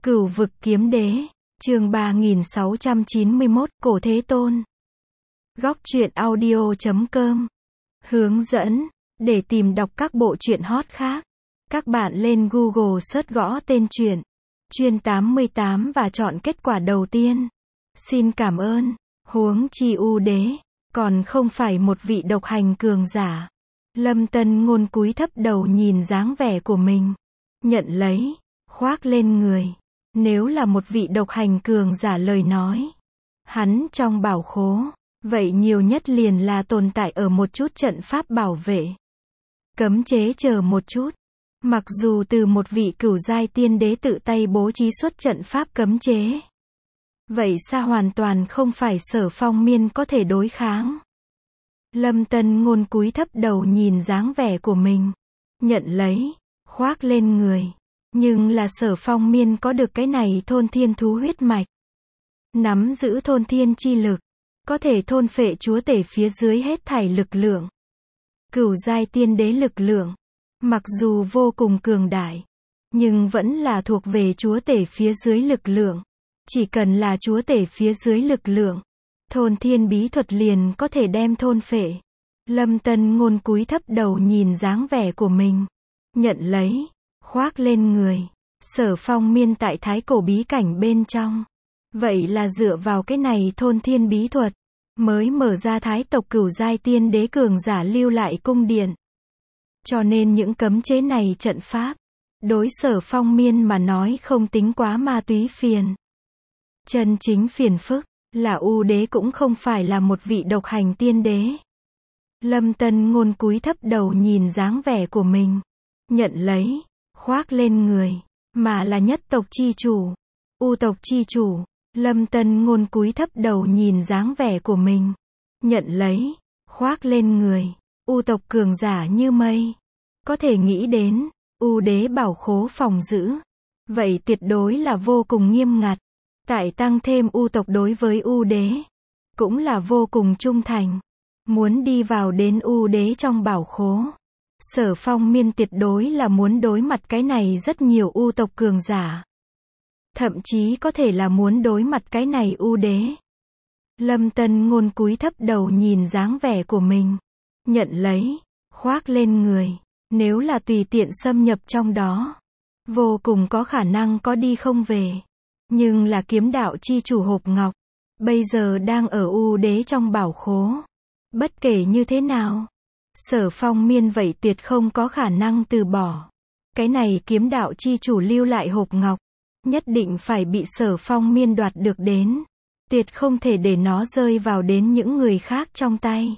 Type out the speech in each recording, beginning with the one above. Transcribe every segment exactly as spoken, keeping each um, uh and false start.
Cửu vực kiếm đế, chương ba nghìn sáu trăm chín mươi mốt, Cổ Thế Tôn. Góc truyện audio chấm com. Hướng dẫn, để tìm đọc các bộ truyện hot khác, các bạn lên Google search gõ tên truyện, chuyên tám mươi tám và chọn kết quả đầu tiên. Xin cảm ơn, huống chi U đế, còn không phải một vị độc hành cường giả. Lâm Tân Ngôn cúi thấp đầu nhìn dáng vẻ của mình, nhận lấy, khoác lên người. Nếu là một vị độc hành cường giả lời nói, hắn trong bảo khố, vậy nhiều nhất liền là tồn tại ở một chút trận pháp bảo vệ. Cấm chế chờ một chút. Mặc dù từ một vị cửu giai tiên đế tự tay bố trí xuất trận pháp cấm chế, vậy sao hoàn toàn không phải Sở Phong Miên có thể đối kháng. Lâm Tân Ngôn cúi thấp đầu nhìn dáng vẻ của mình, nhận lấy, khoác lên người. Nhưng là Sở Phong Miên có được cái này thôn thiên thú huyết mạch, nắm giữ thôn thiên chi lực, có thể thôn phệ chúa tể phía dưới hết thảy lực lượng. Cửu giai tiên đế lực lượng, mặc dù vô cùng cường đại, nhưng vẫn là thuộc về chúa tể phía dưới lực lượng. Chỉ cần là chúa tể phía dưới lực lượng, thôn thiên bí thuật liền có thể đem thôn phệ. Lâm Tân Ngôn cúi thấp đầu nhìn dáng vẻ của mình, nhận lấy, khoác lên người. Sở Phong Miên tại thái cổ bí cảnh bên trong, vậy là dựa vào cái này thôn thiên bí thuật, mới mở ra thái tộc cửu giai tiên đế cường giả lưu lại cung điện. Cho nên những cấm chế này trận pháp, đối Sở Phong Miên mà nói không tính quá ma túy phiền. Chân chính phiền phức, là U đế cũng không phải là một vị độc hành tiên đế. Lâm Tân Ngôn cúi thấp đầu nhìn dáng vẻ của mình, nhận lấy, khoác lên người, mà là nhất tộc chi chủ, U tộc chi chủ. Lâm Tân Ngôn cúi thấp đầu nhìn dáng vẻ của mình, nhận lấy, khoác lên người. U tộc cường giả như mây, có thể nghĩ đến, U đế bảo khố phòng giữ, vậy tuyệt đối là vô cùng nghiêm ngặt. Tại tăng thêm U tộc đối với U đế, cũng là vô cùng trung thành. Muốn đi vào đến U đế trong bảo khố, Sở Phong Miên tuyệt đối là muốn đối mặt cái này rất nhiều U tộc cường giả. Thậm chí có thể là muốn đối mặt cái này U đế. Lâm Tân Ngôn cúi thấp đầu nhìn dáng vẻ của mình, nhận lấy, khoác lên người. Nếu là tùy tiện xâm nhập trong đó, vô cùng có khả năng có đi không về. Nhưng là kiếm đạo chi chủ hộp ngọc, bây giờ đang ở U đế trong bảo khố. Bất kể như thế nào, Sở Phong Miên vậy tuyệt không có khả năng từ bỏ. Cái này kiếm đạo chi chủ lưu lại hộp ngọc, nhất định phải bị Sở Phong Miên đoạt được đến. Tuyệt không thể để nó rơi vào đến những người khác trong tay.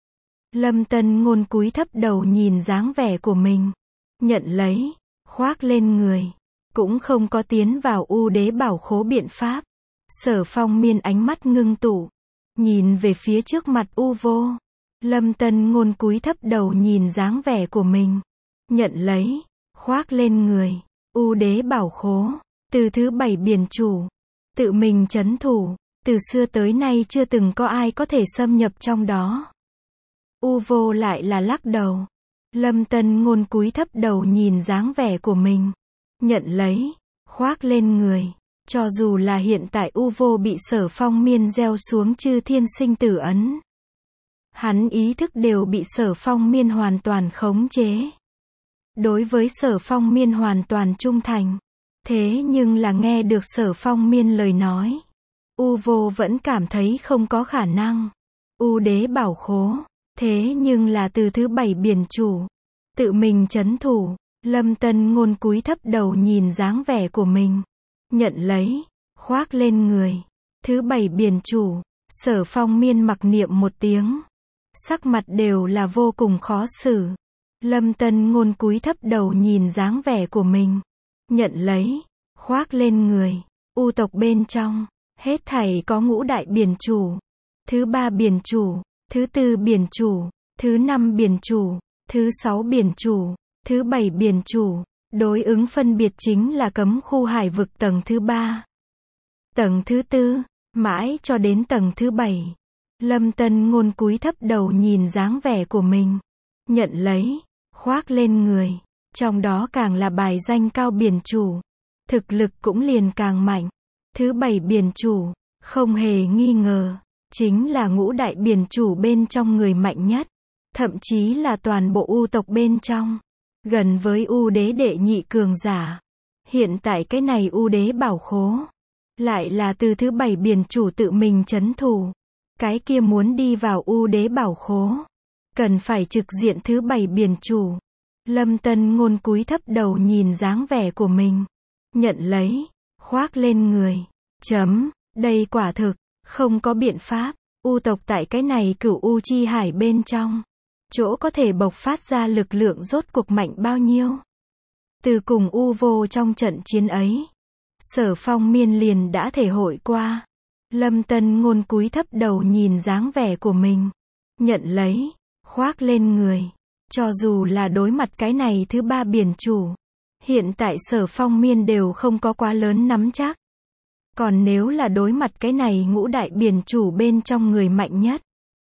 Lâm Tân Ngôn cúi thấp đầu nhìn dáng vẻ của mình, nhận lấy, khoác lên người. Cũng không có tiến vào U đế bảo khố biện pháp. Sở Phong Miên ánh mắt ngưng tụ, nhìn về phía trước mặt U vô. Lâm Tân Ngôn cúi thấp đầu nhìn dáng vẻ của mình, nhận lấy, khoác lên người. U đế bảo khố, từ thứ bảy biển chủ, tự mình trấn thủ, từ xưa tới nay chưa từng có ai có thể xâm nhập trong đó. U vô lại là lắc đầu. Lâm Tân Ngôn cúi thấp đầu nhìn dáng vẻ của mình, nhận lấy, khoác lên người. Cho dù là hiện tại U vô bị Sở Phong Miên gieo xuống chư thiên sinh tử ấn, hắn ý thức đều bị Sở Phong Miên hoàn toàn khống chế. Đối với Sở Phong Miên hoàn toàn trung thành. Thế nhưng là nghe được Sở Phong Miên lời nói, U vô vẫn cảm thấy không có khả năng. U đế bảo khố, thế nhưng là từ thứ bảy biển chủ, tự mình trấn thủ. Lâm Tân Ngôn cúi thấp đầu nhìn dáng vẻ của mình, nhận lấy, khoác lên người. Thứ bảy biển chủ, Sở Phong Miên mặc niệm một tiếng, sắc mặt đều là vô cùng khó xử. Lâm Tân Ngôn cúi thấp đầu nhìn dáng vẻ của mình, nhận lấy, khoác lên người. U tộc bên trong, hết thảy có ngũ đại biển chủ, thứ ba biển chủ, thứ tư biển chủ, thứ năm biển chủ, thứ sáu biển chủ, thứ bảy biển chủ. Đối ứng phân biệt chính là cấm khu hải vực tầng thứ ba, tầng thứ tư, mãi cho đến tầng thứ bảy. Lâm Tân Ngôn cúi thấp đầu nhìn dáng vẻ của mình, nhận lấy, khoác lên người. Trong đó càng là bài danh cao biển chủ, thực lực cũng liền càng mạnh. Thứ bảy biển chủ, không hề nghi ngờ, chính là ngũ đại biển chủ bên trong người mạnh nhất, thậm chí là toàn bộ U tộc bên trong, gần với U đế đệ nhị cường giả. Hiện tại cái này U đế bảo khố, lại là từ thứ bảy biển chủ tự mình trấn thủ. Cái kia muốn đi vào U đế bảo khố, cần phải trực diện thứ bảy biển chủ. Lâm Tân Ngôn cúi thấp đầu nhìn dáng vẻ của mình, nhận lấy, khoác lên người. Chấm, đây quả thực, không có biện pháp. U tộc tại cái này cửu U chi hải bên trong, chỗ có thể bộc phát ra lực lượng rốt cuộc mạnh bao nhiêu. Từ cùng U vô trong trận chiến ấy, Sở Phong Miên liền đã thể hội qua. Lâm Tân Ngôn cúi thấp đầu nhìn dáng vẻ của mình, nhận lấy, khoác lên người. Cho dù là đối mặt cái này thứ ba biển chủ, hiện tại Sở Phong Miên đều không có quá lớn nắm chắc. Còn nếu là đối mặt cái này ngũ đại biển chủ bên trong người mạnh nhất,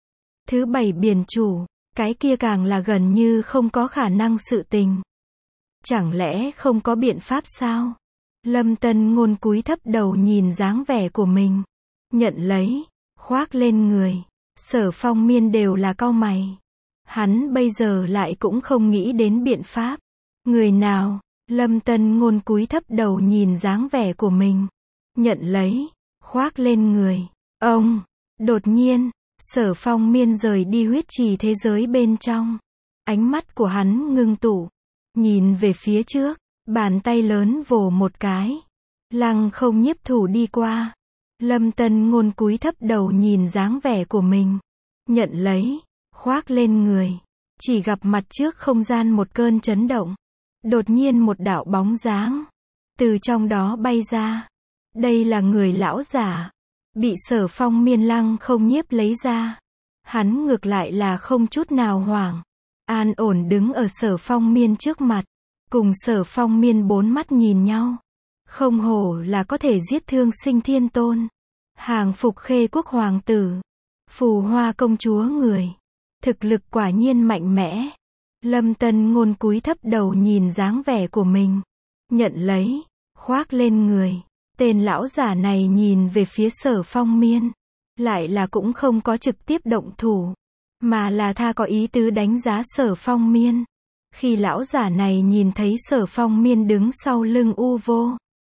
thứ bảy biển chủ, cái kia càng là gần như không có khả năng sự tình. Chẳng lẽ không có biện pháp sao? Lâm Tân Ngôn cúi thấp đầu nhìn dáng vẻ của mình, nhận lấy, khoác lên người. Sở Phong Miên đều là cau mày. Hắn bây giờ lại cũng không nghĩ đến biện pháp. Người nào? Lâm Tân Ngôn cúi thấp đầu nhìn dáng vẻ của mình, nhận lấy, khoác lên người. Ông, đột nhiên, Sở Phong Miên rời đi huyết trì thế giới bên trong. Ánh mắt của hắn ngưng tụ, nhìn về phía trước, bàn tay lớn vồ một cái. Lăng không nhiếp thủ đi qua. Lâm Tân Ngôn cúi thấp đầu nhìn dáng vẻ của mình, nhận lấy, khoác lên người. Chỉ gặp mặt trước không gian một cơn chấn động. Đột nhiên một đạo bóng dáng từ trong đó bay ra. Đây là người lão giả, bị Sở Phong Miên lăng không nhiếp lấy ra. Hắn ngược lại là không chút nào hoảng, an ổn đứng ở Sở Phong Miên trước mặt, cùng Sở Phong Miên bốn mắt nhìn nhau. Không hổ là có thể giết Thương Sinh Thiên Tôn, hàng phục Khê Quốc hoàng tử, Phù Hoa công chúa người. Thực lực quả nhiên mạnh mẽ. Lâm Tân Ngôn cúi thấp đầu nhìn dáng vẻ của mình, nhận lấy, khoác lên người. Tên lão giả này nhìn về phía Sở Phong Miên, lại là cũng không có trực tiếp động thủ, mà là tha có ý tứ đánh giá Sở Phong Miên. Khi lão giả này nhìn thấy Sở Phong Miên đứng sau lưng U vô,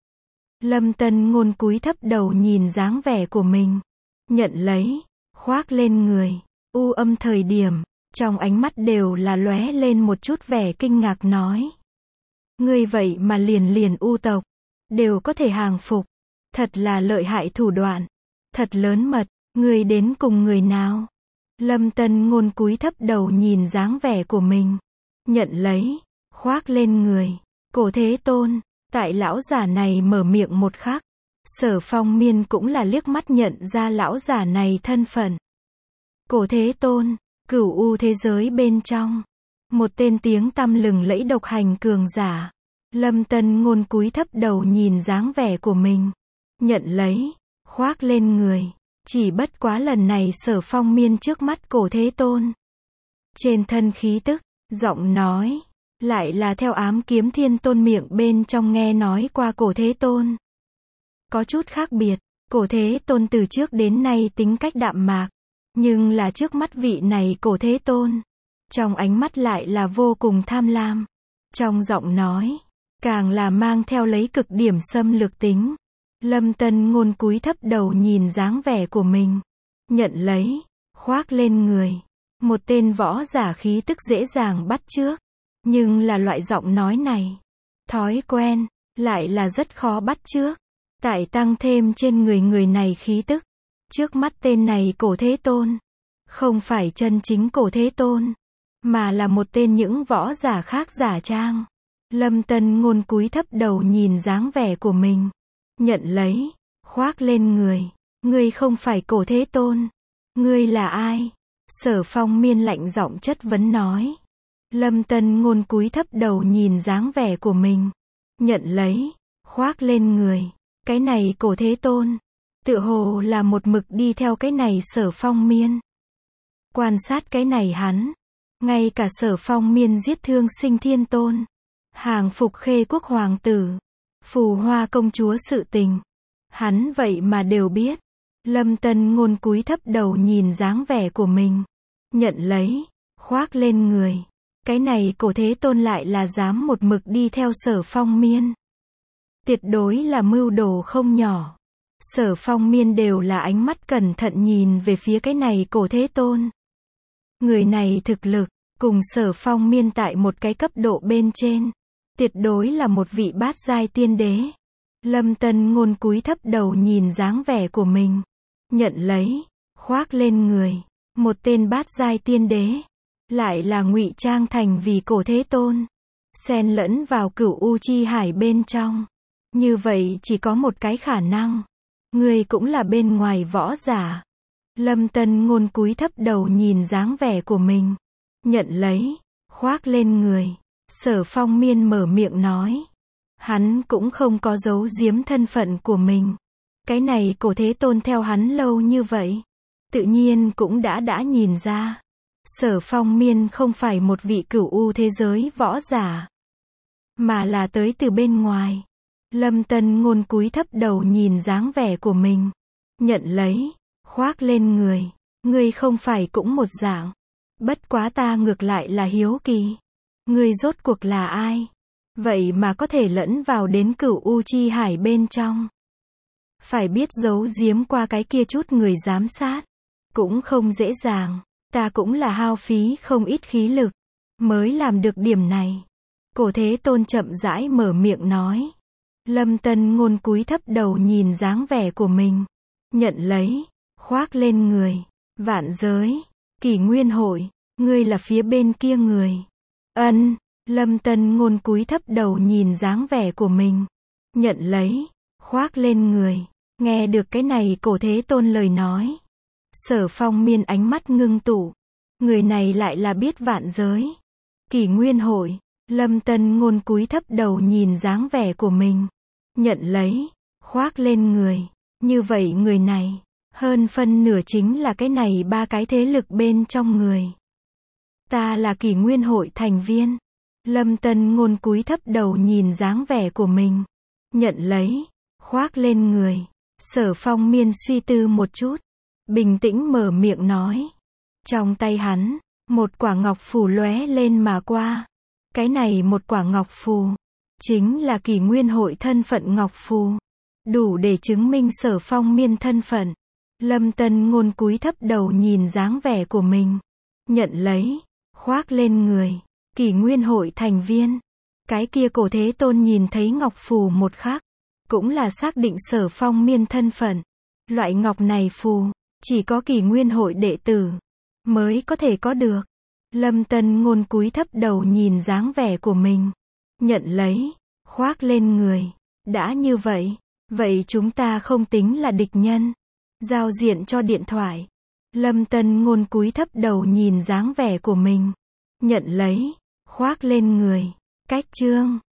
Lâm Tân Ngôn cúi thấp đầu nhìn dáng vẻ của mình, nhận lấy, khoác lên người. U âm thời điểm, trong ánh mắt đều là lóe lên một chút vẻ kinh ngạc nói. Ngươi vậy mà liền liền U tộc, đều có thể hàng phục. Thật là lợi hại thủ đoạn. Thật lớn mật, ngươi đến cùng người nào? Lâm Tân Ngôn cúi thấp đầu nhìn dáng vẻ của mình, nhận lấy, khoác lên người. Cổ Thế Tôn. Tại lão giả này mở miệng một khắc, Sở Phong Miên cũng là liếc mắt nhận ra lão giả này thân phận. Cổ Thế Tôn, cửu U thế giới bên trong, một tên tiếng tăm lừng lẫy độc hành cường giả. Lâm Tân Ngôn cúi thấp đầu nhìn dáng vẻ của mình, nhận lấy, khoác lên người. Chỉ bất quá lần này Sở Phong Miên trước mắt Cổ Thế Tôn, trên thân khí tức, giọng nói, lại là theo Ám Kiếm Thiên Tôn miệng bên trong nghe nói qua Cổ Thế Tôn. Có chút khác biệt, Cổ Thế Tôn từ trước đến nay tính cách đạm mạc, nhưng là trước mắt vị này Cổ Thế Tôn, trong ánh mắt lại là vô cùng tham lam. Trong giọng nói, càng là mang theo lấy cực điểm xâm lược tính. Lâm Tân Ngôn cúi thấp đầu nhìn dáng vẻ của mình, nhận lấy, khoác lên người. Một tên võ giả khí tức dễ dàng bắt chước, nhưng là loại giọng nói này, thói quen, lại là rất khó bắt chước. Tại tăng thêm trên người người này khí tức, trước mắt tên này Cổ Thế Tôn, không phải chân chính Cổ Thế Tôn, mà là một tên những võ giả khác giả trang. Lâm Tân Ngôn cúi thấp đầu nhìn dáng vẻ của mình, nhận lấy, khoác lên người. Ngươi không phải Cổ Thế Tôn. Ngươi là ai? Sở Phong Miên lạnh giọng chất vấn nói. Lâm Tân Ngôn cúi thấp đầu nhìn dáng vẻ của mình, nhận lấy, khoác lên người. Cái này Cổ Thế Tôn, tựa hồ là một mực đi theo cái này Sở Phong Miên. Quan sát cái này hắn, ngay cả Sở Phong Miên giết Thương Sinh Thiên Tôn, hàng phục Khê Quốc hoàng tử, Phù Hoa công chúa sự tình. Hắn vậy mà đều biết. Lâm Tân Ngôn cúi thấp đầu nhìn dáng vẻ của mình. Nhận lấy. Khoác lên người. Cái này Cổ Thế Tôn lại là dám một mực đi theo Sở Phong Miên. Tuyệt đối là mưu đồ không nhỏ. Sở Phong Miên đều là ánh mắt cẩn thận nhìn về phía cái này Cổ Thế Tôn. Người này thực lực, cùng Sở Phong Miên tại một cái cấp độ bên trên. Tuyệt đối là một vị bát giai tiên đế. Lâm Tân Ngôn cúi thấp đầu nhìn dáng vẻ của mình. Nhận lấy. Khoác lên người. Một tên bát giai tiên đế. Lại là ngụy trang thành vì Cổ Thế Tôn. Xen lẫn vào Cửu U Chi Hải bên trong. Như vậy chỉ có một cái khả năng. Người cũng là bên ngoài võ giả. Lâm Tân Ngôn cúi thấp đầu nhìn dáng vẻ của mình. Nhận lấy. Khoác lên người. Sở Phong Miên mở miệng nói. Hắn cũng không có giấu giếm thân phận của mình. Cái này Cổ Thế Tôn theo hắn lâu như vậy. Tự nhiên cũng đã đã nhìn ra. Sở Phong Miên không phải một vị cửu u thế giới võ giả. Mà là tới từ bên ngoài. Lâm Tân Ngôn cúi thấp đầu nhìn dáng vẻ của mình. Nhận lấy. Khoác lên người. Ngươi không phải cũng một dạng. Bất quá ta ngược lại là hiếu kỳ. Ngươi rốt cuộc là ai? Vậy mà có thể lẫn vào đến Cửu U Chi Hải bên trong. Phải biết giấu giếm qua cái kia chút người giám sát. Cũng không dễ dàng. Ta cũng là hao phí không ít khí lực. Mới làm được điểm này. Cổ Thế Tôn chậm rãi mở miệng nói. Lâm Tân Ngôn cúi thấp đầu nhìn dáng vẻ của mình. Nhận lấy. Khoác lên người. Vạn giới. Kỷ Nguyên Hội. Ngươi là phía bên kia người. Ân. Lâm Tân Ngôn cúi thấp đầu nhìn dáng vẻ của mình. Nhận lấy. Khoác lên người. Nghe được cái này Cổ Thế Tôn lời nói. Sở Phong Miên ánh mắt ngưng tụ. Người này lại là biết vạn giới. Kỷ Nguyên Hội. Lâm Tân Ngôn cúi thấp đầu nhìn dáng vẻ của mình. Nhận lấy. Khoác lên người. Như vậy người này. Hơn phân nửa chính là cái này ba cái thế lực bên trong người. Ta là Kỷ Nguyên Hội thành viên. Lâm Tân Ngôn cúi thấp đầu nhìn dáng vẻ của mình. Nhận lấy. Khoác lên người. Sở Phong Miên suy tư một chút. Bình tĩnh mở miệng nói. Trong tay hắn. Một quả ngọc phù lóe lên mà qua. Cái này một quả ngọc phù. Chính là Kỷ Nguyên Hội thân phận ngọc phù. Đủ để chứng minh Sở Phong Miên thân phận. Lâm Tân Ngôn cúi thấp đầu nhìn dáng vẻ của mình. Nhận lấy. Khoác lên người. Kỷ Nguyên Hội thành viên. Cái kia Cổ Thế Tôn nhìn thấy ngọc phù một khắc. Cũng là xác định Sở Phong Miên thân phận. Loại ngọc này phù. Chỉ có Kỷ Nguyên Hội đệ tử. Mới có thể có được. Lâm Tân Ngôn cúi thấp đầu nhìn dáng vẻ của mình. Nhận lấy. Khoác lên người. Đã như vậy. Vậy chúng ta không tính là địch nhân. Giao diện cho điện thoại. Lâm Tân Ngôn cúi thấp đầu nhìn dáng vẻ của mình. Nhận lấy. Khoác lên người. Cách chương.